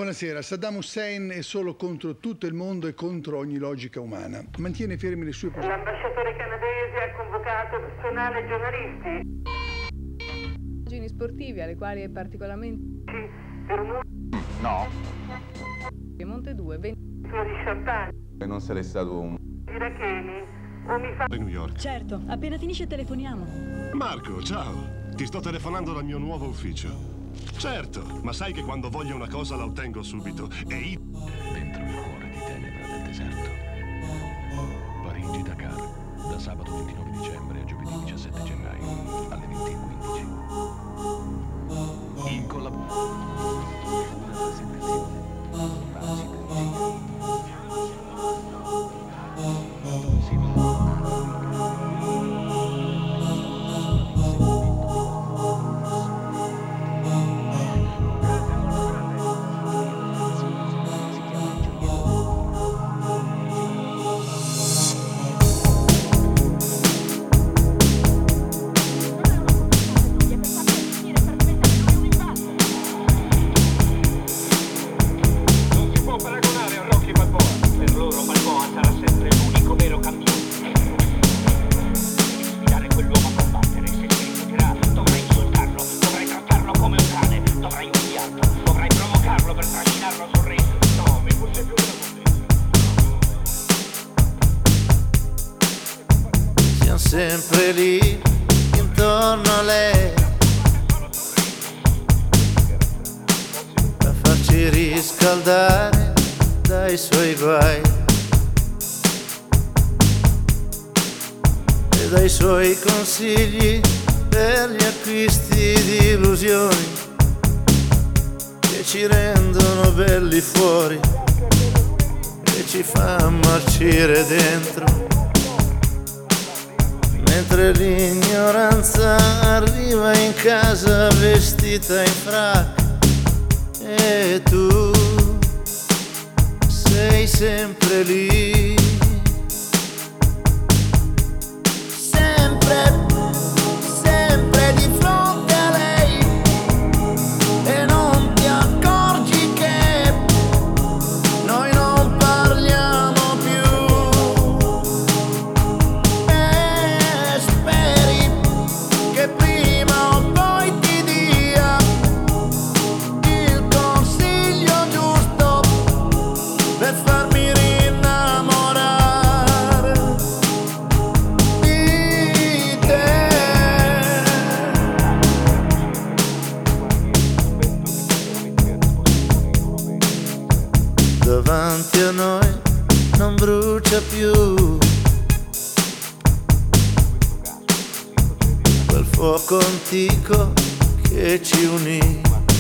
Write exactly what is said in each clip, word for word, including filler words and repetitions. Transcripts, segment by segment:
buonasera. Saddam Hussein è solo contro tutto il mondo e contro ogni logica umana. Mantiene fermi le sue posizioni. L'ambasciatore canadese ha convocato personale e giornalisti. Immagini sportivi alle quali è particolarmente... Per un No. Monte due, venti di champagne. E non sarei stato un... Iracheni o mi fa... New York. Certo, appena finisce telefoniamo. Marco, ciao. Ti sto telefonando dal mio nuovo ufficio. Certo, ma sai che quando voglio una cosa la ottengo subito. E io... Dentro il cuore di tenebra del deserto. Parigi-Dakar, da sabato ventinove dicembre a giovedì diciassette gennaio alle venti e quindici. In collaborazione. Una presentazione. Razzi Benzina. Sempre lì intorno a lei a farci riscaldare dai suoi guai e dai suoi consigli per gli acquisti di illusioni che ci rendono belli fuori e ci fa marcire dentro. Mentre l'ignoranza arriva in casa vestita in frac e tu sei sempre lì, sempre, sempre di fronte a lei e non ti accorgi che noi non parliamo più. Che prima o poi ti dia il consiglio giusto per farmi rinnamorare di te. Davanti a noi non brucia più quel fuoco antico che ci unì.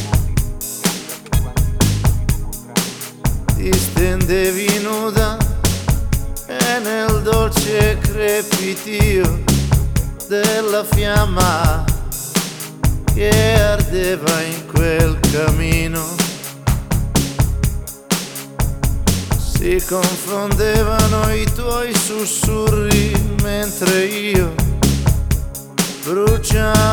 Ti stendevi nuda e nel dolce crepitio della fiamma che ardeva in quel camino si confondevano i tuoi sussurri mentre io bruciavo